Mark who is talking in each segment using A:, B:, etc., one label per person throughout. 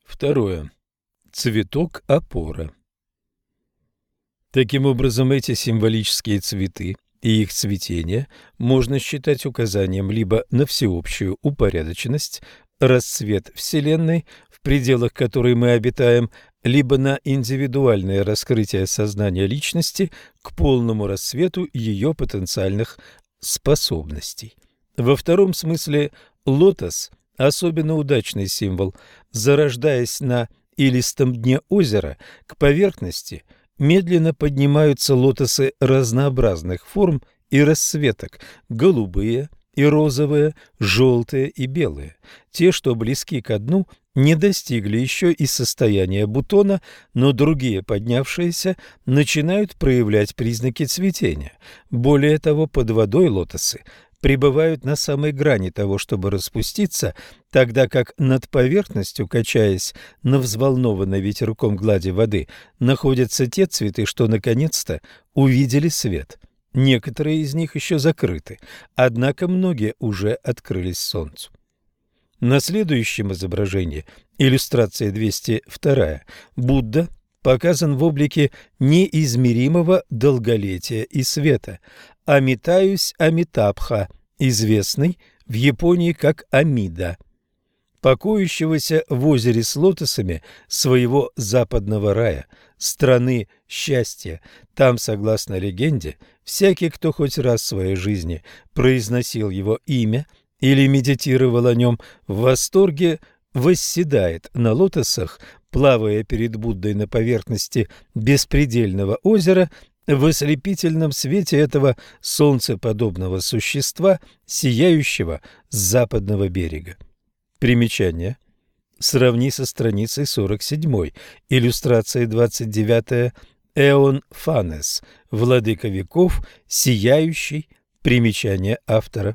A: Второе. Цветок опора. Таким образом, эти символические цветы и их цветение можно считать указанием либо на всеобщую упорядоченность, расцвет Вселенной, в пределах которой мы обитаем, либо на индивидуальное раскрытие сознания личности к полному расцвету ее потенциальных способностей. Во втором смысле лотос – особенно удачный символ. Зарождаясь на илистом дне озера, к поверхности медленно поднимаются лотосы разнообразных форм и расцветок – голубые и розовые, желтые и белые. Те, что близки ко дну, не достигли еще и состояния бутона, но другие, поднявшиеся, начинают проявлять признаки цветения. Более того, под водой лотосы пребывают на самой грани того, чтобы распуститься, тогда как над поверхностью, качаясь на взволнованной ветерком глади воды, находятся те цветы, что наконец-то увидели свет. Некоторые из них еще закрыты, однако многие уже открылись солнцу. На следующем изображении, иллюстрация 202, Будда показан в облике неизмеримого долголетия и света. Амитаюсь Амитабха, известный в Японии как Амида, покоящегося в озере с лотосами своего западного рая, страны счастья. Там, согласно легенде, всякий, кто хоть раз в своей жизни произносил его имя или медитировал о нем, в восторге восседает на лотосах, плавая перед Буддой на поверхности беспредельного озера, в ослепительном свете этого солнцеподобного существа, сияющего с западного берега. Примечание. Сравни со страницей 47, иллюстрация 29, Эон Фанес, владыка веков, сияющий, примечание автора.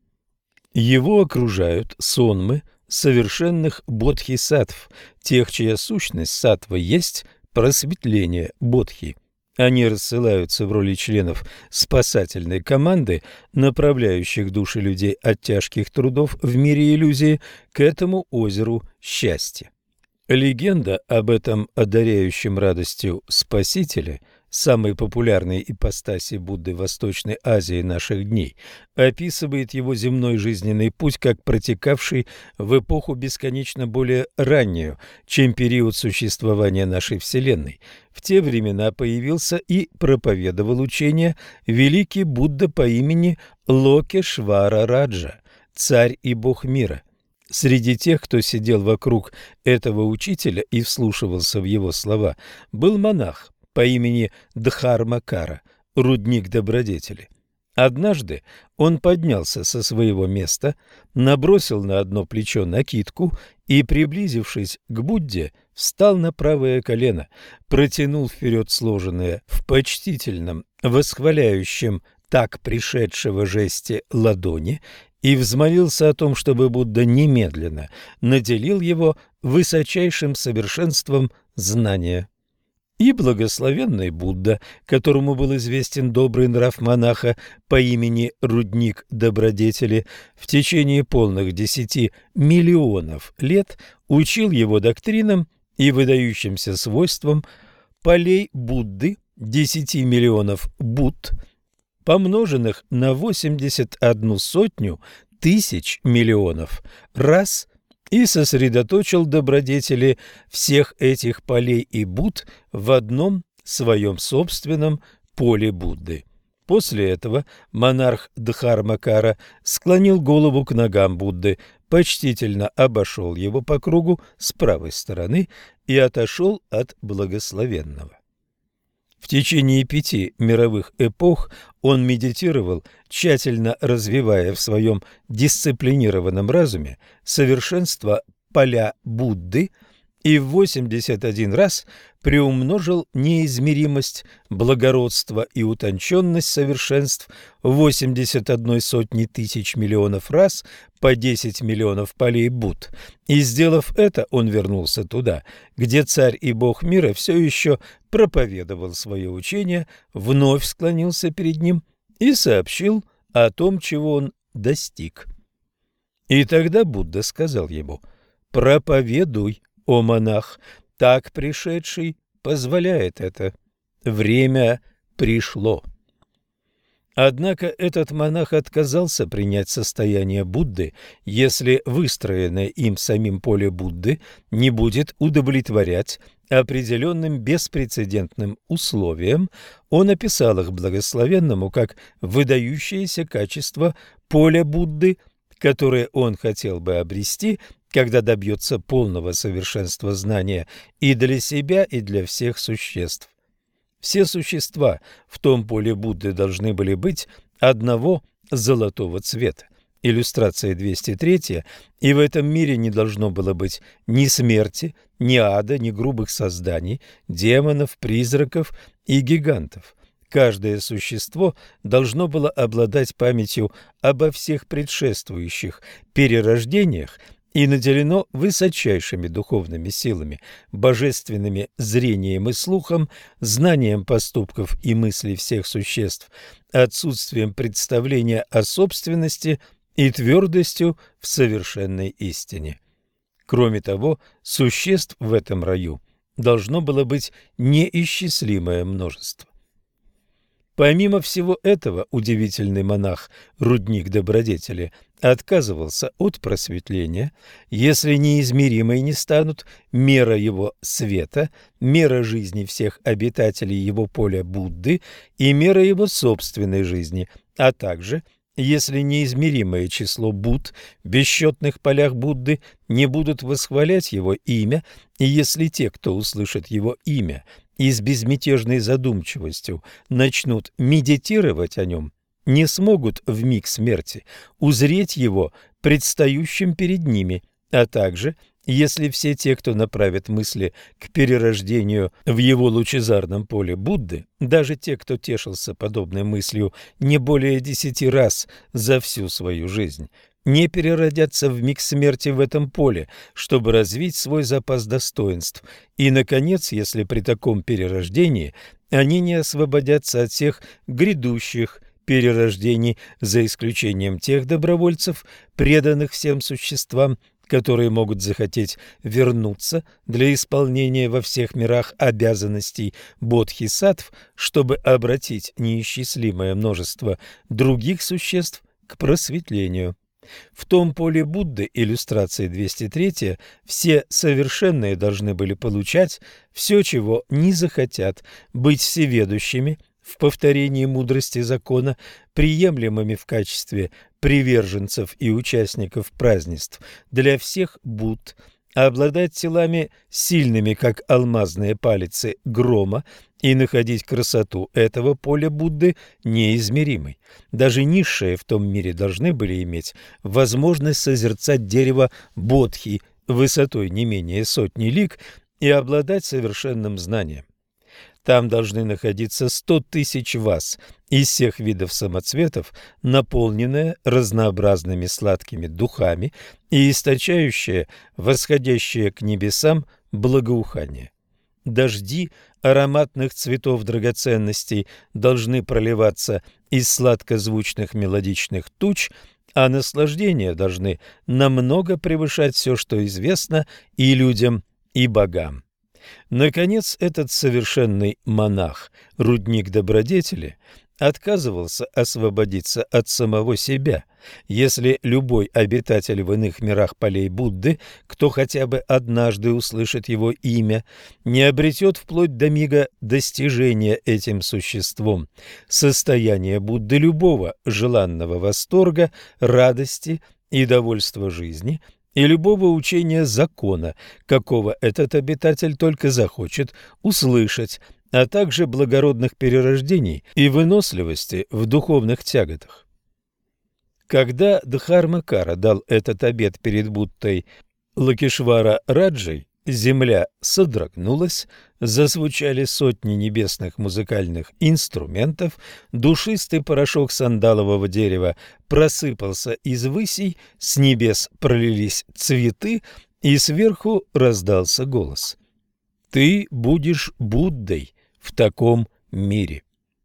A: Его окружают сонмы совершенных бодхисаттв, тех, чья сущность саттва есть просветление бодхи. Они рассылаются в роли членов спасательной команды, направляющих души людей от тяжких трудов в мире иллюзии к этому озеру счастья. Легенда об этом одаряющем радостью Спасителе, самой популярной ипостаси Будды в Восточной Азии наших дней, описывает его земной жизненный путь как протекавший в эпоху бесконечно более раннюю, чем период существования нашей Вселенной. В те времена появился и проповедовал учение великий Будда по имени Локешвара Раджа, царь и бог мира. Среди тех, кто сидел вокруг этого учителя и вслушивался в его слова, был монах по имени Дхармакара, рудник добродетели. Однажды он поднялся со своего места, набросил на одно плечо накидку и, приблизившись к Будде, встал на правое колено, протянул вперед сложенные в почтительном, восхваляющем так пришедшего жесте ладони и взмолился о том, чтобы Будда немедленно наделил его высочайшим совершенством знания. И благословенный Будда, которому был известен добрый нрав монаха по имени Рудник Добродетели, в течение полных 10 миллионов лет учил его доктринам и выдающимся свойствам полей Будды, 10 миллионов Будд, помноженных на 81 сотню тысяч миллионов раз, и сосредоточил добродетели всех этих полей и Будд в одном своем собственном поле Будды. После этого монарх Дхармакара склонил голову к ногам Будды, почтительно обошел его по кругу с правой стороны и отошел от благословенного. В течение 5 мировых эпох он медитировал, тщательно развивая в своем дисциплинированном разуме совершенство поля Будды, и в 81 раз приумножил неизмеримость, благородство и утонченность совершенств в 81 сотни тысяч миллионов раз по 10 миллионов полей Будд. И, сделав это, он вернулся туда, где царь и бог мира все еще проповедовал свое учение, вновь склонился перед ним и сообщил о том, чего он достиг. И тогда Будда сказал ему: «Проповедуй, о монах, так пришедший позволяет это. Время пришло. Однако этот монах отказался принять состояние Будды, если выстроенное им самим поле Будды не будет удовлетворять определенным беспрецедентным условиям. Он описал их благословенному как выдающееся качество поля Будды, которое он хотел бы обрести, когда добьется полного совершенства знания и для себя, и для всех существ. Все существа в том поле Будды должны были быть одного золотого цвета. Иллюстрация 203. И в этом мире не должно было быть ни смерти, ни ада, ни грубых созданий, демонов, призраков и гигантов. Каждое существо должно было обладать памятью обо всех предшествующих перерождениях и наделено высочайшими духовными силами, божественными зрением и слухом, знанием поступков и мыслей всех существ, отсутствием представления о собственности и твердостью в совершенной истине. Кроме того, существ в этом раю должно было быть неисчислимое множество. Помимо всего этого, удивительный монах, рудник добродетели, отказывался от просветления, если неизмеримой не станут мера его света, мера жизни всех обитателей его поля Будды и мера его собственной жизни, а также если неизмеримое число Будд в бесчетных полях Будды не будут восхвалять его имя, и если те, кто услышит его имя, и с безмятежной задумчивостью начнут медитировать о нем, не смогут в миг смерти узреть его предстающим перед ними, а также, если все те, кто направит мысли к перерождению в его лучезарном поле Будды, даже те, кто тешился подобной мыслью не более 10 раз за всю свою жизнь, не переродятся в миг смерти в этом поле, чтобы развить свой запас достоинств. И, наконец, если при таком перерождении они не освободятся от всех грядущих перерождений, за исключением тех добровольцев, преданных всем существам, которые могут захотеть вернуться для исполнения во всех мирах обязанностей бодхисаттв, чтобы обратить неисчислимое множество других существ к просветлению. В том поле Будды, иллюстрация 203, все совершенные должны были получать все, чего не захотят, быть всеведущими в повторении мудрости закона, приемлемыми в качестве приверженцев и участников празднеств для всех Будд, обладать телами сильными, как алмазные палицы грома, и находить красоту этого поля Будды неизмеримой. Даже низшие в том мире должны были иметь возможность созерцать дерево бодхи высотой не менее 100 лиг и обладать совершенным знанием. Там должны находиться 100 тысяч ваз из всех видов самоцветов, наполненные разнообразными сладкими духами и источающие, восходящее к небесам, благоухание. Дожди ароматных цветов драгоценностей должны проливаться из сладкозвучных мелодичных туч, а наслаждения должны намного превышать все, что известно и людям, и богам. Наконец, этот совершенный монах, рудник добродетели, отказывался освободиться от самого себя. Если любой обитатель в иных мирах полей Будды, кто хотя бы однажды услышит его имя, не обретет вплоть до мига достижения этим существом состояния Будды любого желанного восторга, радости и довольства жизни и любого учения закона, какого этот обитатель только захочет услышать, а также благородных перерождений и выносливости в духовных тяготах. Когда Дхармакара дал этот обет перед Буддой Лакешвара Раджей, земля содрогнулась, зазвучали сотни небесных музыкальных инструментов, душистый порошок сандалового дерева просыпался из высей, с небес пролились цветы, и сверху раздался голос: «Ты будешь Буддой в таком мире».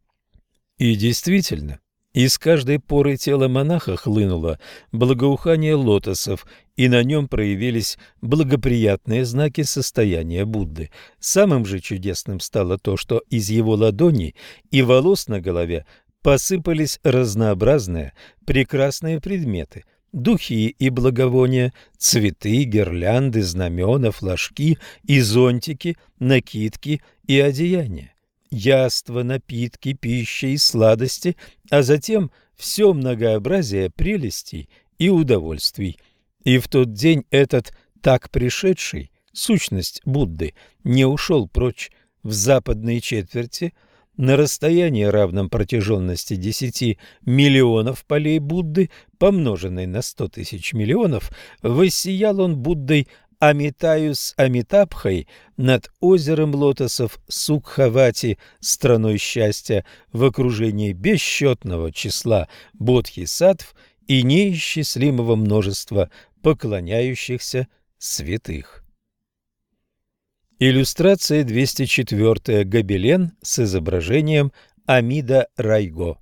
A: И действительно, из каждой поры тела монаха хлынуло благоухание лотосов и на нем проявились благоприятные знаки состояния Будды. Самым же чудесным стало то, что из его ладоней и волос на голове посыпались разнообразные прекрасные предметы: духи и благовония, цветы, гирлянды, знамена, флажки и зонтики, накидки и одеяния, яства, напитки, пища и сладости, а затем все многообразие прелестей и удовольствий. И в тот день этот так пришедший, сущность Будды, не ушел прочь в западной четверти. На расстоянии, равном протяженности 10 миллионов полей Будды, помноженной на 100 тысяч миллионов, воссиял он Буддой Амитаю с Амитабхой над озером лотосов Сукхавати, страной счастья, в окружении бесчетного числа бодхисаттв и неисчислимого множества поклоняющихся святых. Иллюстрация 204. Гобелен с изображением Амида Райго.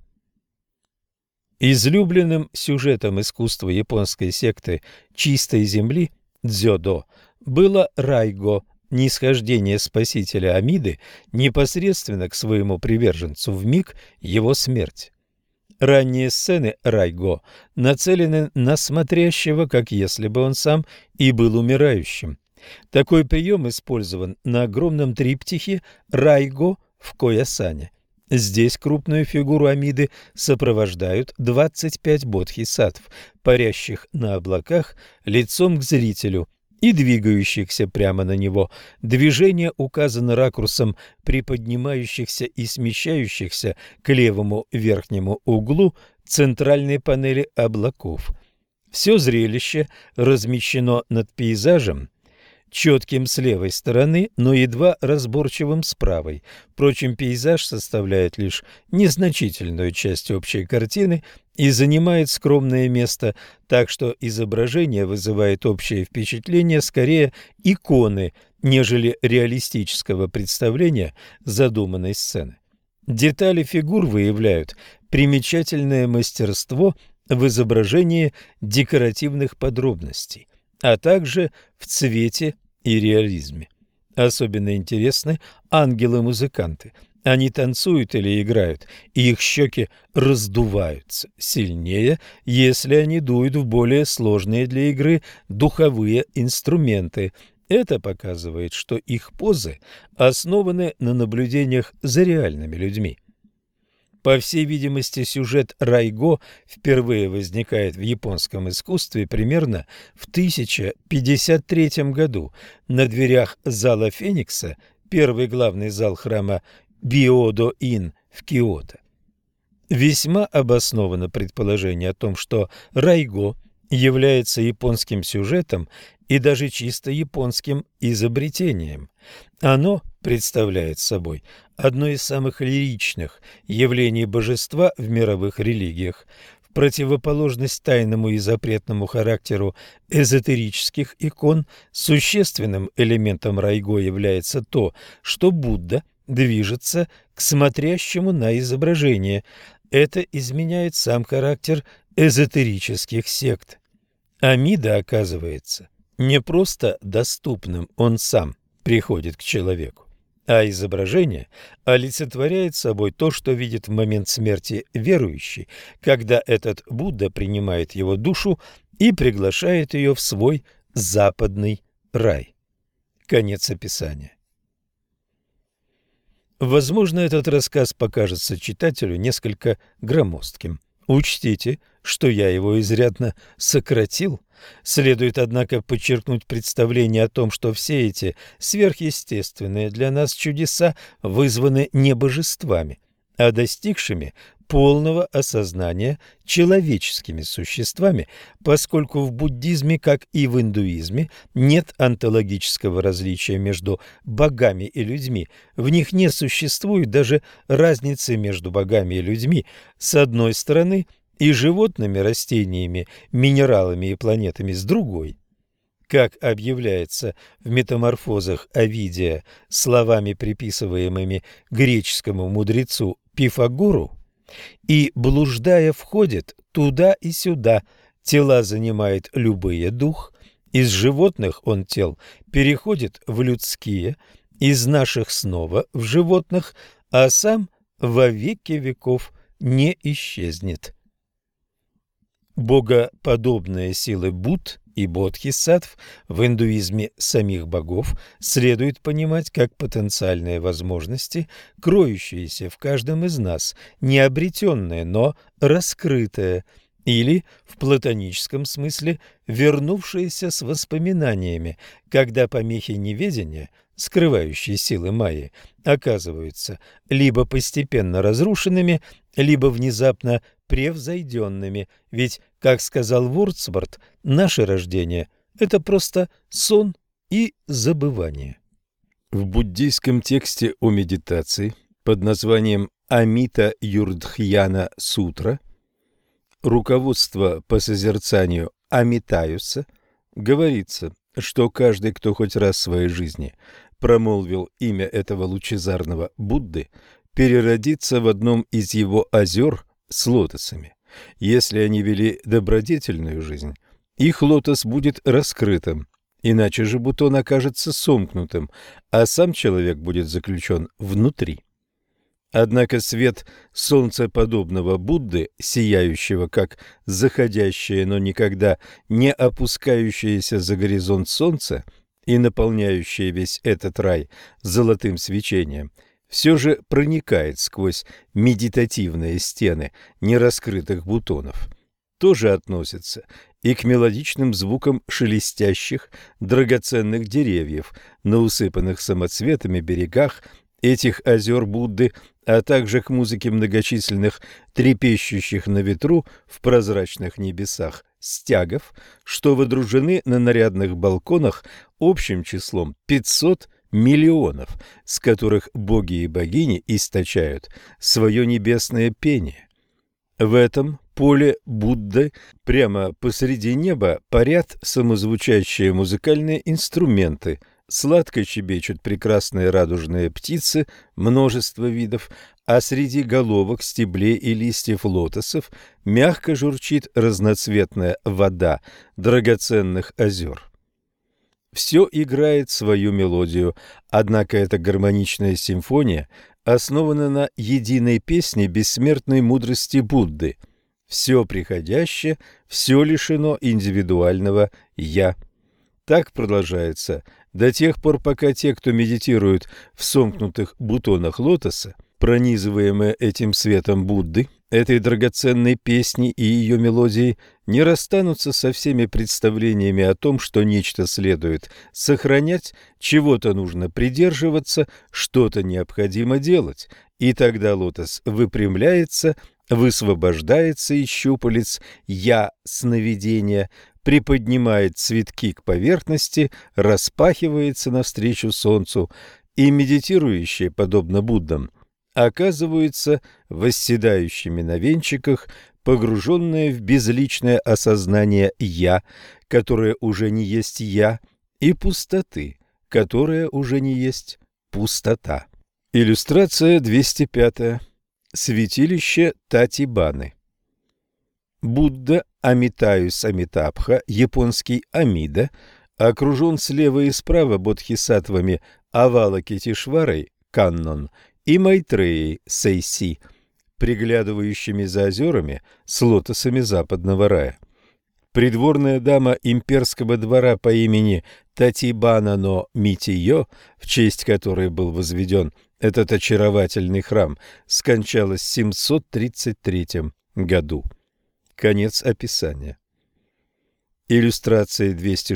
A: Излюбленным сюжетом искусства японской секты чистой земли дзёдо было Райго, нисхождение спасителя Амиды непосредственно к своему приверженцу в миг его смерти. Ранние сцены Райго нацелены на смотрящего, как если бы он сам и был умирающим. Такой прием использован на огромном триптихе Райго в Коясане. Здесь крупную фигуру Амиды сопровождают 25 бодхисаттв, парящих на облаках лицом к зрителю и двигающихся прямо на него. Движение указано ракурсом приподнимающихся и смещающихся к левому верхнему углу центральной панели облаков. Все зрелище размещено над пейзажем, четким с левой стороны, но едва разборчивым с правой. Впрочем, пейзаж составляет лишь незначительную часть общей картины и занимает скромное место, так что изображение вызывает общее впечатление скорее иконы, нежели реалистического представления задуманной сцены. Детали фигур выявляют примечательное мастерство в изображении декоративных подробностей, а также в цвете и реализме. Особенно интересны ангелы-музыканты. Они танцуют или играют, и их щеки раздуваются сильнее, если они дуют в более сложные для игры духовые инструменты. Это показывает, что их позы основаны на наблюдениях за реальными людьми. По всей видимости, сюжет Райго впервые возникает в японском искусстве примерно в 1053 году на дверях зала Феникса, первый главный зал храма Биодо-ин в Киото. Весьма обосновано предположение о том, что Райго является японским сюжетом и даже чисто японским изобретением. Оно представляет собой одно из самых лиричных явлений божества в мировых религиях. В противоположность тайному и запретному характеру эзотерических икон, существенным элементом Райго является то, что Будда движется к смотрящему на изображение. Это изменяет сам характер эзотерических сект. Амида оказывается не просто доступным, он сам приходит к человеку, а изображение олицетворяет собой то, что видит в момент смерти верующий, когда этот Будда принимает его душу и приглашает ее в свой западный рай. Конец описания. Возможно, этот рассказ покажется читателю несколько громоздким. Учтите, что я его изрядно сократил. Следует, однако, подчеркнуть представление о том, что все эти сверхъестественные для нас чудеса вызваны не божествами, а достигшими полного осознания человеческими существами, поскольку в буддизме, как и в индуизме, нет онтологического различия между богами и людьми. В них не существует даже разницы между богами и людьми с одной стороны и животными, растениями, минералами и планетами с другой. Как объявляется в метаморфозах Овидия словами, приписываемыми греческому мудрецу Пифагору, «И, блуждая, входит туда и сюда, тела занимает любые дух, Из животных он тел переходит в людские, из наших снова в животных, а сам во веки веков не исчезнет. Богоподобные силы Будд и бодхисаттв в индуизме самих богов следует понимать как потенциальные возможности, кроющиеся в каждом из нас, не обретенные, но раскрытые, или, в платоническом смысле, вернувшиеся с воспоминаниями, когда помехи неведения, скрывающие силы майи, оказываются либо постепенно разрушенными, либо внезапно превзойденными, ведь, как сказал Вордсворт, наше рождение – это просто сон и забывание. В буддийском тексте о медитации под названием Амита Юрдхьяна Сутра «Руководство по созерцанию Амитаюса» говорится, что каждый, кто хоть раз в своей жизни промолвил имя этого лучезарного Будды, переродится в одном из его озер с лотосами. Если они вели добродетельную жизнь, их лотос будет раскрытым, иначе же бутон окажется сомкнутым, а сам человек будет заключен внутри. Однако свет солнцеподобного Будды, сияющего как заходящее, но никогда не опускающееся за горизонт солнце и наполняющее весь этот рай золотым свечением, все же проникает сквозь медитативные стены нераскрытых бутонов. Тоже относится и к мелодичным звукам шелестящих драгоценных деревьев на усыпанных самоцветами берегах этих озер Будды, а также к музыке многочисленных трепещущих на ветру в прозрачных небесах стягов, что водружены на нарядных балконах общим числом 500 миллионов, с которых боги и богини источают свое небесное пение. В этом поле Будды прямо посреди неба парят самозвучащие музыкальные инструменты, сладко щебечут прекрасные радужные птицы, множество видов, а среди головок, стеблей и листьев лотосов мягко журчит разноцветная вода драгоценных озер. Все играет свою мелодию, однако эта гармоничная симфония основана на единой песне бессмертной мудрости Будды. Все приходящее, все лишено индивидуального «я». Так продолжается до тех пор, пока те, кто медитирует в сомкнутых бутонах лотоса, пронизываемые этим светом Будды, этой драгоценной песни и ее мелодией, не расстанутся со всеми представлениями о том, что нечто следует сохранять, чего-то нужно придерживаться, что-то необходимо делать, и тогда лотос выпрямляется, высвобождается из щупалец «я» сновидения, приподнимает цветки к поверхности, распахивается навстречу солнцу, и медитирующие, подобно Буддам, оказываются восседающими на венчиках, погруженные в безличное осознание «я», которое уже не есть «я», и пустоты, которая уже не есть пустота. Иллюстрация 205. Святилище Татибаны. Будда Амитаюс Амитабха, японский Амида, окружен слева и справа бодхисаттвами Авалокитешварой, Каннон, и Майтреей, Сейси, приглядывающими за озерами с лотосами западного рая. Придворная дама имперского двора по имени Татибана но Митиё, в честь которой был возведен этот очаровательный храм, скончалась в 733 году. Конец описания. Иллюстрации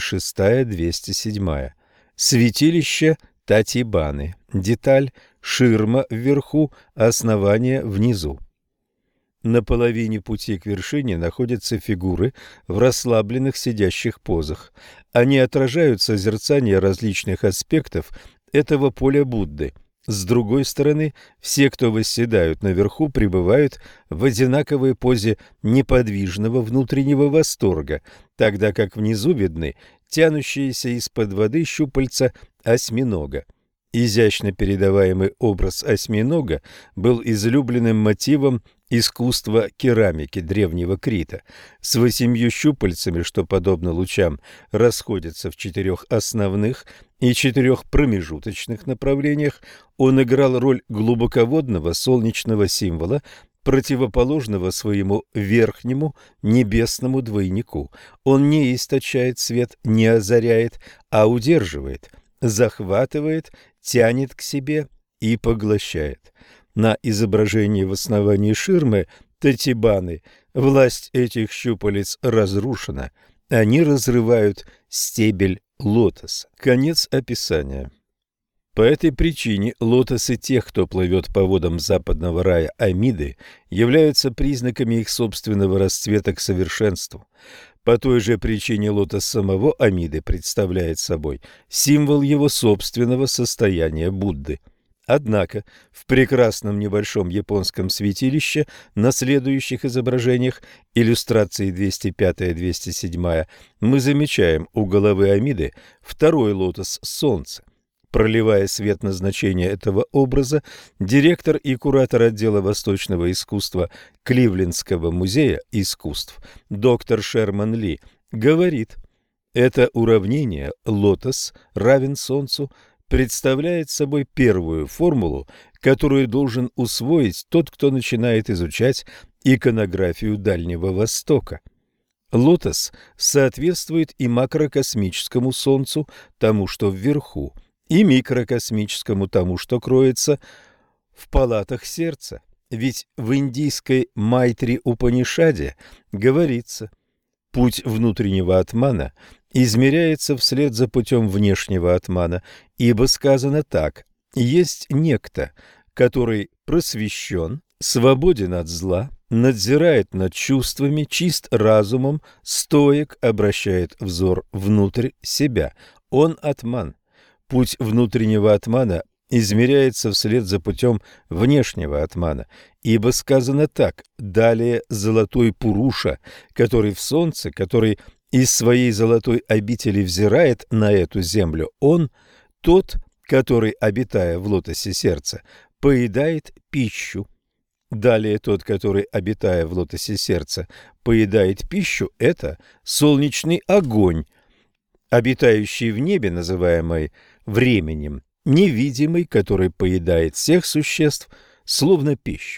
A: 206-207. Святилище Татибаны. Деталь: ширма вверху, основание внизу. На половине пути к вершине находятся фигуры в расслабленных сидящих позах. Они отражают созерцание различных аспектов этого поля Будды. С другой стороны, все, кто восседают наверху, пребывают в одинаковой позе неподвижного внутреннего восторга, тогда как внизу видны тянущиеся из-под воды щупальца осьминога. Изящно передаваемый образ осьминога был излюбленным мотивом искусство керамики древнего Крита с 8 щупальцами, что, подобно лучам, расходятся в 4 основных и 4 промежуточных направлениях, он играл роль глубоководного солнечного символа, противоположного своему верхнему небесному двойнику. Он не источает свет, не озаряет, а удерживает, захватывает, тянет к себе и поглощает. На изображении в основании ширмы Татибаны власть этих щупалец разрушена. Они разрывают стебель лотоса. Конец описания. По этой причине лотосы тех, кто плывет по водам западного рая Амиды, являются признаками их собственного расцвета к совершенству. По той же причине лотос самого Амиды представляет собой символ его собственного состояния Будды. Однако в прекрасном небольшом японском святилище на следующих изображениях, иллюстрации 205-207, мы замечаем у головы Амиды второй лотос солнца. Проливая свет на значение этого образа, директор и куратор отдела восточного искусства Кливлендского музея искусств доктор Шерман Ли говорит: это уравнение лотос равен солнцу представляет собой первую формулу, которую должен усвоить тот, кто начинает изучать иконографию Дальнего Востока. Лотос соответствует и макрокосмическому Солнцу, тому, что вверху, и микрокосмическому, тому, что кроется в палатах сердца. Ведь в индийской Майтри-Упанишаде говорится: путь внутреннего атмана измеряется вслед за путем внешнего атмана, ибо сказано так: есть некто, который просвещен, свободен от зла, надзирает над чувствами, чист разумом, стоек, обращает взор внутрь себя. Он атман. Путь внутреннего атмана измеряется вслед за путем внешнего атмана, ибо сказано так: далее золотой Пуруша, который в солнце, который из своей золотой обители взирает на эту землю, он тот, который, обитая в лотосе сердца, поедает пищу. Далее тот, который, обитая в лотосе сердца, поедает пищу, это солнечный огонь, обитающий в небе, называемый временем, невидимый, который поедает всех существ, словно пищу.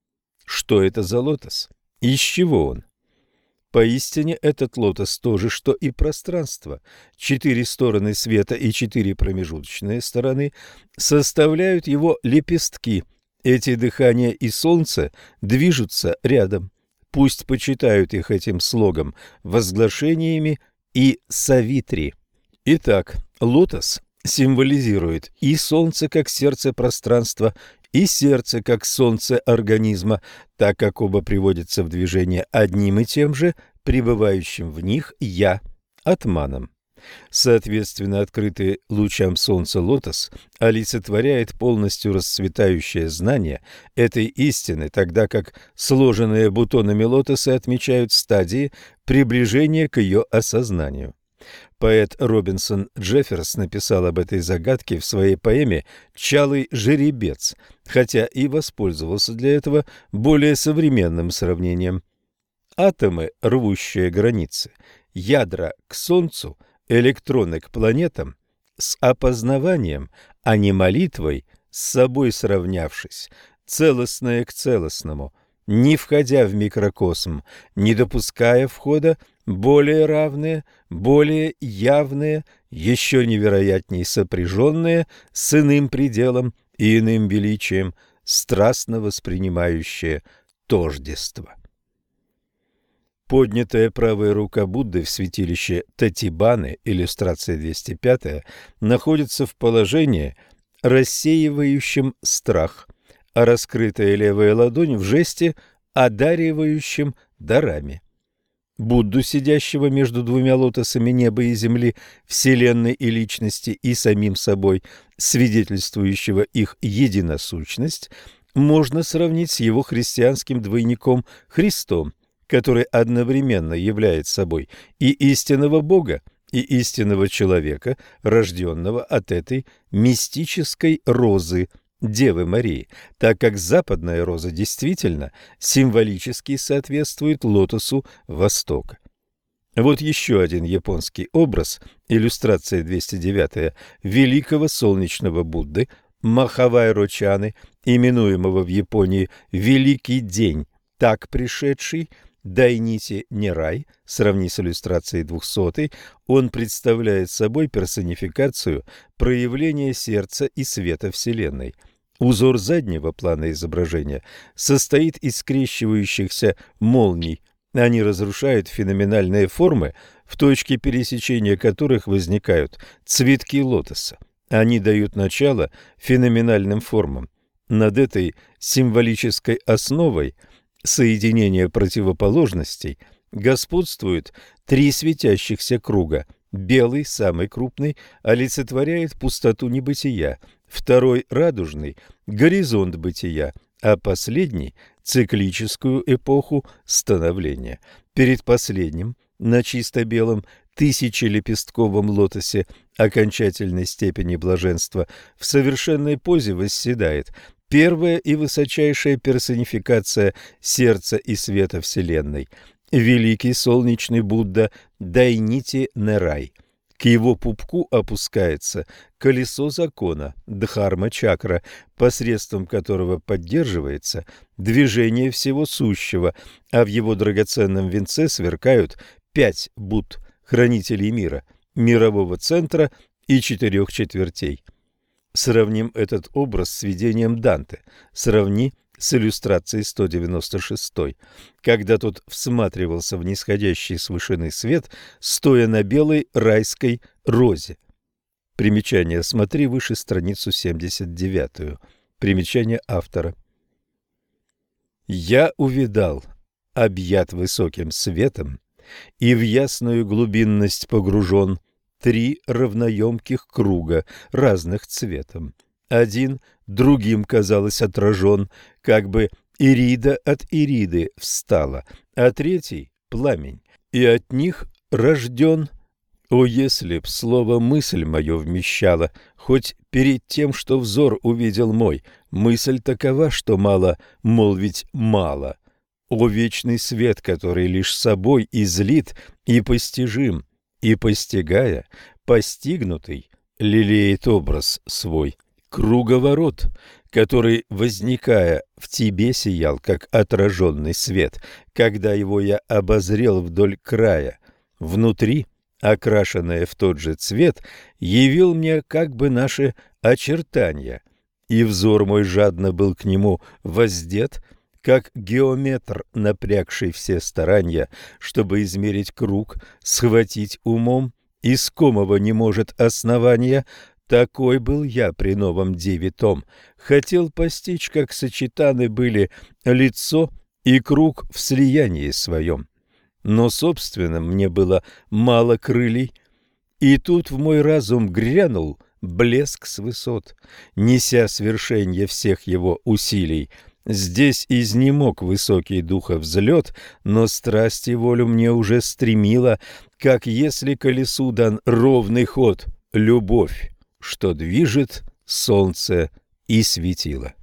A: Что это за лотос? Из чего он? Поистине этот лотос то же, что и пространство. 4 стороны света и 4 промежуточные стороны составляют его лепестки. Эти дыхания и солнце движутся рядом. Пусть почитают их этим слогом, возглашениями и савитри. Итак, лотос символизирует и солнце как сердце пространства, и сердце как солнце организма, так как оба приводятся в движение одним и тем же, пребывающим в них «я» атманом. Соответственно, открытый лучам солнца лотос олицетворяет полностью расцветающее знание этой истины, тогда как сложенные бутонами лотосы отмечают стадии приближения к ее осознанию. Поэт Робинсон Джефферс написал об этой загадке в своей поэме «Чалый жеребец», хотя и воспользовался для этого более современным сравнением. Атомы, рвущие границы, ядра к Солнцу, электроны к планетам, с опознаванием, а не молитвой, с собой сравнявшись, целостное к целостному, не входя в микрокосм, не допуская входа, более равные, более явные, еще невероятней сопряженные с иным пределом и иным величием, страстно воспринимающие тождество. Поднятая правая рука Будды в святилище Татибаны, иллюстрация 205, находится в положении, рассеивающем страх, а раскрытая левая ладонь в жесте, одаривающем дарами. Будду, сидящего между двумя лотосами неба и земли, вселенной и личности, и самим собой, свидетельствующего их единосущность, можно сравнить с его христианским двойником Христом, который одновременно является собой и истинного Бога, и истинного человека, рожденного от этой мистической розы, Девы Марии, так как западная роза действительно символически соответствует лотосу Востока. Вот еще один японский образ, иллюстрация 209, великого солнечного Будды Махавайро-чаны, именуемого в Японии «Великий день», так пришедший, Дайнити Нирай, сравни с иллюстрацией 200, он представляет собой персонификацию проявления сердца и света Вселенной. Узор заднего плана изображения состоит из скрещивающихся молний. Они разрушают феноменальные формы, в точке пересечения которых возникают цветки лотоса. Они дают начало феноменальным формам. Над этой символической основой соединения противоположностей господствуют три светящихся круга. Белый, самый крупный, олицетворяет пустоту небытия, второй, радужный, горизонт бытия, а последний – циклическую эпоху становления. Перед последним, на чисто белом, тысячелепестковом лотосе окончательной степени блаженства в совершенной позе восседает первая и высочайшая персонификация сердца и света Вселенной – великий солнечный Будда Дайнити Нирай. К его пупку опускается колесо закона, дхарма-чакра, посредством которого поддерживается движение всего сущего, а в его драгоценном венце сверкают 5 Будд, хранителей мира, мирового центра и 4 четвертей. Сравним этот образ с видением Данте. Сравни с иллюстрацией 196, когда тот всматривался в нисходящий с вышины свет, стоя на белой райской розе. Примечание. Смотри выше страницу 79. Примечание автора. «Я увидал, объят высоким светом, и в ясную глубинность погружен, 3 равноемких круга, разных цветом. Один другим, казалось, отражен, как бы Ирида от Ириды встала, а третий — пламень, и от них рожден. О, если б слово «мысль» мое вмещало, хоть перед тем, что взор увидел мой, мысль такова, что мало молвить мало. О, вечный свет, который лишь собой излит и постижим, и, постигая, постигнутый, лелеет образ свой. Круговорот, который, возникая, в тебе сиял, как отраженный свет, когда его я обозрел вдоль края, внутри, окрашенное в тот же цвет, явил мне как бы наши очертания, и взор мой жадно был к нему воздет, как геометр, напрягший все старания, чтобы измерить круг, схватить умом, искомого не может основания. Такой был я при новом деве том. Хотел постичь, как сочетаны были лицо и круг в слиянии своем. Но, собственно, мне было мало крылей, и тут в мой разум грянул блеск с высот, неся свершенье всех его усилий. Здесь изнемог высокий духа взлет, но страсть и волю мне уже стремила, как если колесу дан ровный ход, любовь, что движет солнце и светило.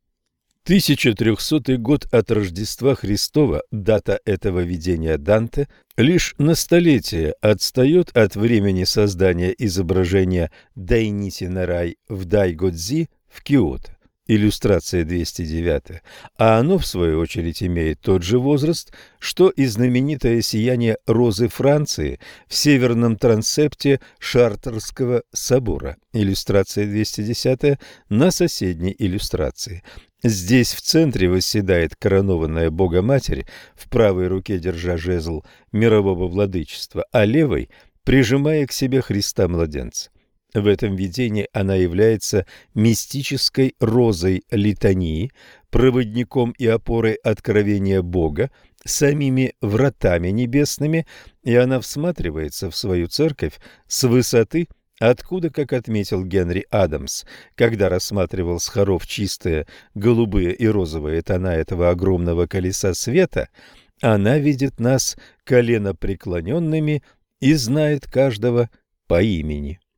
A: 1300 год от Рождества Христова, дата этого видения Данте, лишь на столетие отстает от времени создания изображения Дайнити Нирай в Дайгодзи в Киото. Иллюстрация 209, а оно, в свою очередь, имеет тот же возраст, что и знаменитое сияние розы Франции в северном трансепте Шартрского собора. Иллюстрация 210 на соседней иллюстрации. Здесь в центре восседает коронованная Богоматерь, в правой руке держа жезл мирового владычества, а левой прижимая к себе Христа-младенца. В этом видении она является мистической розой литании, проводником и опорой откровения Бога, самими вратами небесными, и она всматривается в свою церковь с высоты, откуда, как отметил Генри Адамс, когда рассматривал с хоров чистые голубые и розовые тона этого огромного колеса света, она видит нас коленопреклоненными и знает каждого по имени.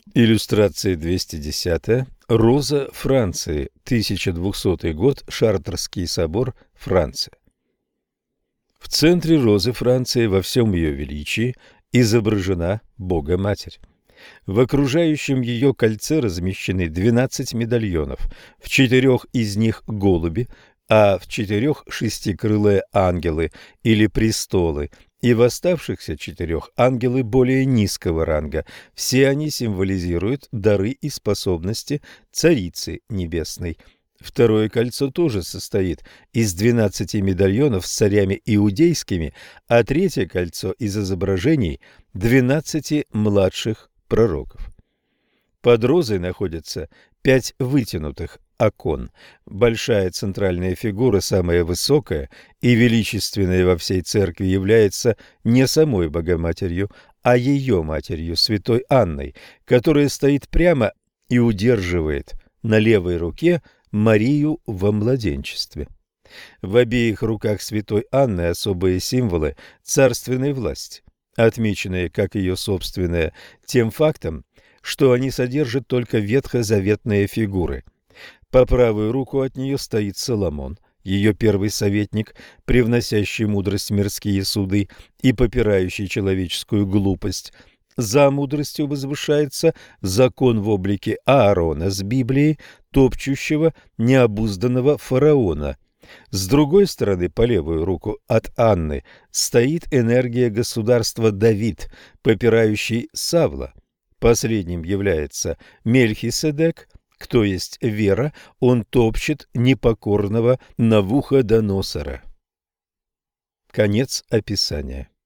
A: Иллюстрация 210. Роза Франции. 1200 год. Шартрский собор. Франция. В центре розы Франции во всем ее величии изображена Бога-Матерь. В окружающем ее кольце размещены 12 медальонов, в 4 из них голуби, а в 4 шестикрылые ангелы или престолы, и в оставшихся 4 ангелы более низкого ранга. Все они символизируют дары и способности Царицы Небесной. Второе кольцо тоже состоит из 12 медальонов с царями иудейскими, а третье кольцо из изображений 12 младших пророков. Под розой находятся 5 вытянутых окон. Большая центральная фигура, самая высокая и величественная во всей церкви, является не самой Богоматерью, а ее матерью, святой Анной, которая стоит прямо и удерживает на левой руке Марию во младенчестве. В обеих руках святой Анны особые символы царственной власти, отмеченные, как ее собственная, тем фактом, что они содержат только ветхозаветные фигуры. По правую руку от нее стоит Соломон, ее первый советник, привносящий мудрость в мирские суды и попирающий человеческую глупость. За мудростью возвышается закон в облике Аарона с Библией, топчущего необузданного фараона. С другой стороны, по левую руку от Анны, стоит энергия государства Давид, попирающий Савла. Последним является Мельхиседек, кто есть вера, он топчет непокорного Навуходоносора. Конец описания.